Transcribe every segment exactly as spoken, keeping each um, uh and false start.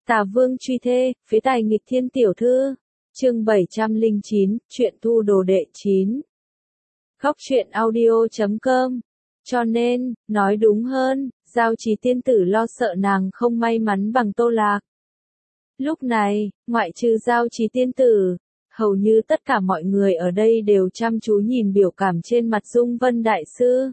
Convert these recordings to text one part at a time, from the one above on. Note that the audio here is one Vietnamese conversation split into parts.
Tà Vương truy thê, phế tài nghịch thiên tiểu thư. Chương bảy trăm lẻ chín, truyện thu đồ đệ chín. Góc truyện audio chấm com. Cho nên, nói đúng hơn, Giao Trì tiên tử lo sợ nàng không may mắn bằng Tô Lạc. Lúc này, ngoại trừ Giao Trì tiên tử, hầu như tất cả mọi người ở đây đều chăm chú nhìn biểu cảm trên mặt Dung Vân Đại Sư.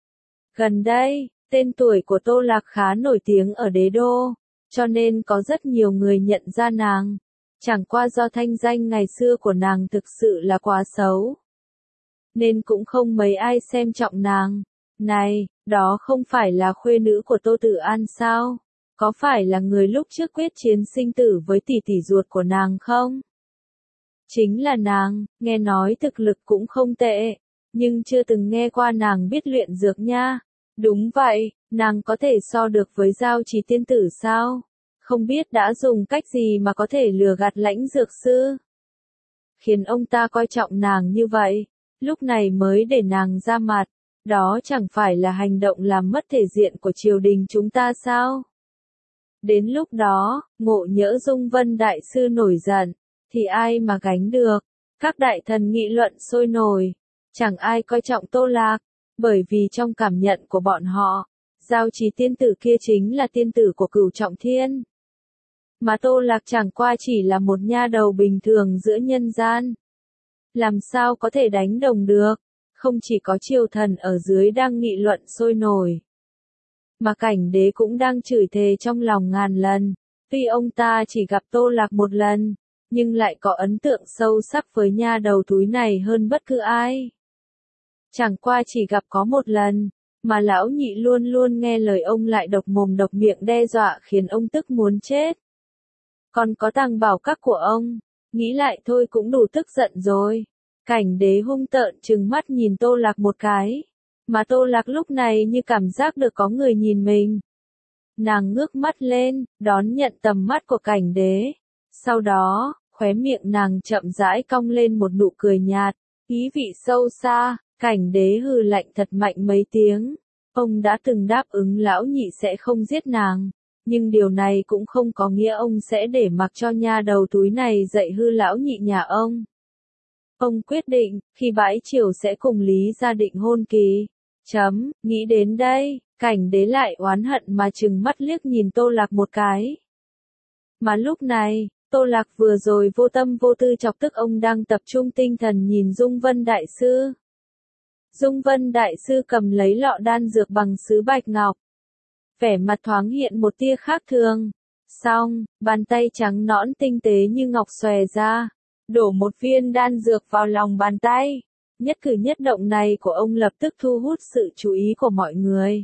Gần đây, tên tuổi của Tô Lạc khá nổi tiếng ở đế đô, cho nên có rất nhiều người nhận ra nàng. Chẳng qua do thanh danh ngày xưa của nàng thực sự là quá xấu, nên cũng không mấy ai xem trọng nàng. Này, đó không phải là khuê nữ của Tô Tử An sao? Có phải là người lúc trước quyết chiến sinh tử với tỷ tỷ ruột của nàng không? Chính là nàng, nghe nói thực lực cũng không tệ, nhưng chưa từng nghe qua nàng biết luyện dược nha. Đúng vậy, nàng có thể so được với Giao Trì tiên tử sao? Không biết đã dùng cách gì mà có thể lừa gạt Lãnh dược sư, khiến ông ta coi trọng nàng như vậy, lúc này mới để nàng ra mặt. Đó chẳng phải là hành động làm mất thể diện của triều đình chúng ta sao? Đến lúc đó, Ngộ Nhỡ Dung Vân Đại Sư nổi giận, thì ai mà gánh được? Các đại thần nghị luận sôi nổi, chẳng ai coi trọng Tô Lạc, bởi vì trong cảm nhận của bọn họ, Giao Trì tiên tử kia chính là tiên tử của Cửu Trọng Thiên. Mà Tô Lạc chẳng qua chỉ là một nha đầu bình thường giữa nhân gian. Làm sao có thể đánh đồng được? Không chỉ có triều thần ở dưới đang nghị luận sôi nổi, mà Cảnh Đế cũng đang chửi thề trong lòng ngàn lần. Tuy ông ta chỉ gặp Tô Lạc một lần, nhưng lại có ấn tượng sâu sắc với nha đầu thúi này hơn bất cứ ai. Chẳng qua chỉ gặp có một lần, mà lão nhị luôn luôn nghe lời ông lại độc mồm độc miệng đe dọa khiến ông tức muốn chết. Còn có tàng bảo các của ông, nghĩ lại thôi cũng đủ tức giận rồi. Cảnh Đế hung tợn trừng mắt nhìn Tô Lạc một cái, mà Tô Lạc lúc này như cảm giác được có người nhìn mình. Nàng ngước mắt lên, đón nhận tầm mắt của Cảnh Đế. Sau đó, khóe miệng nàng chậm rãi cong lên một nụ cười nhạt, ý vị sâu xa. Cảnh Đế hừ lạnh thật mạnh mấy tiếng. Ông đã từng đáp ứng lão nhị sẽ không giết nàng, nhưng điều này cũng không có nghĩa ông sẽ để mặc cho nha đầu túi này dạy hư lão nhị nhà ông. Ông quyết định, khi bãi triều sẽ cùng Lý gia định hôn kỳ. Chấm, nghĩ đến đây, Cảnh Đế lại oán hận mà trừng mắt liếc nhìn Tô Lạc một cái. Mà lúc này, Tô Lạc vừa rồi vô tâm vô tư chọc tức ông đang tập trung tinh thần nhìn Dung Vân Đại Sư. Dung Vân Đại Sư cầm lấy lọ đan dược bằng sứ bạch ngọc. Vẻ mặt thoáng hiện một tia khác thường. Xong, bàn tay trắng nõn tinh tế như ngọc xòe ra, đổ một viên đan dược vào lòng bàn tay. Nhất cử nhất động này của ông lập tức thu hút sự chú ý của mọi người.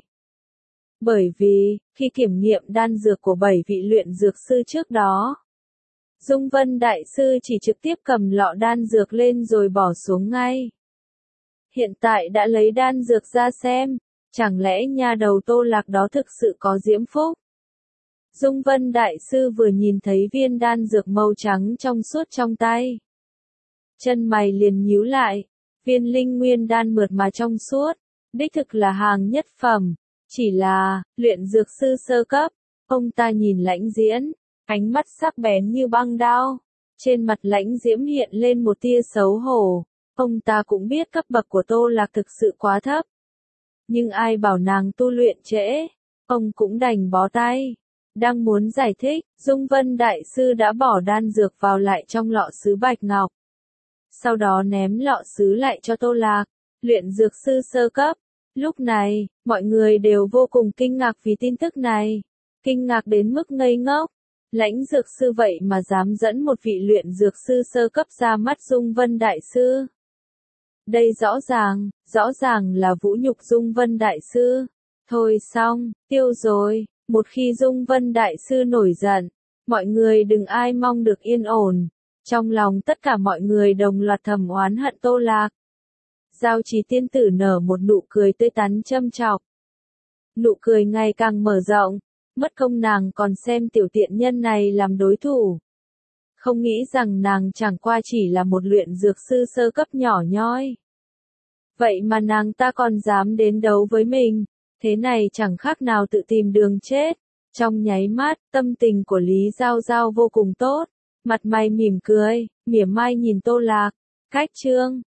Bởi vì, khi kiểm nghiệm đan dược của bảy vị luyện dược sư trước đó, Dung Vân Đại Sư chỉ trực tiếp cầm lọ đan dược lên rồi bỏ xuống ngay. Hiện tại đã lấy đan dược ra xem, chẳng lẽ nha đầu Tô Lạc đó thực sự có diễm phúc? Dung Vân Đại Sư vừa nhìn thấy viên đan dược màu trắng trong suốt trong tay, chân mày liền nhíu lại. Viên linh nguyên đan mượt mà trong suốt, đích thực là hàng nhất phẩm, chỉ là luyện dược sư sơ cấp. Ông ta nhìn Lãnh Diễn, ánh mắt sắc bén như băng đao. Trên mặt Lãnh Diễm hiện lên một tia xấu hổ. Ông ta cũng biết cấp bậc của Tô Lạc thực sự quá thấp, nhưng ai bảo nàng tu luyện trễ, ông cũng đành bó tay. Đang muốn giải thích, Dung Vân Đại Sư đã bỏ đan dược vào lại trong lọ sứ bạch ngọc. Sau đó ném lọ sứ lại cho Tô Lạc, luyện dược sư sơ cấp. Lúc này, mọi người đều vô cùng kinh ngạc vì tin tức này. Kinh ngạc đến mức ngây ngốc. Lãnh dược sư vậy mà dám dẫn một vị luyện dược sư sơ cấp ra mắt Dung Vân Đại Sư. Đây rõ ràng, rõ ràng là vũ nhục Dung Vân Đại Sư. Thôi xong, tiêu rồi, một khi Dung Vân Đại Sư nổi giận, mọi người đừng ai mong được yên ổn. Trong lòng tất cả mọi người đồng loạt thầm oán hận Tô Lạc. Giao Trì tiên tử nở một nụ cười tươi tắn châm chọc. Nụ cười ngày càng mở rộng, mất công nàng còn xem tiểu tiện nhân này làm đối thủ. Không nghĩ rằng nàng chẳng qua chỉ là một luyện dược sư sơ cấp nhỏ nhoi. Vậy mà nàng ta còn dám đến đấu với mình, thế này chẳng khác nào tự tìm đường chết. Trong nháy mắt, tâm tình của Lý Giao Giao vô cùng tốt, mặt mày mỉm cười, mỉa mai nhìn Tô Lạc. Khách trương,